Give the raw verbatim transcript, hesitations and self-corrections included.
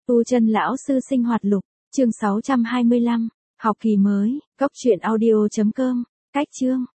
Tu chân lão sư sinh hoạt lục, chương sáu trăm hai mươi lăm, học kỳ mới, cốc truyện audio chấm com, cách chương.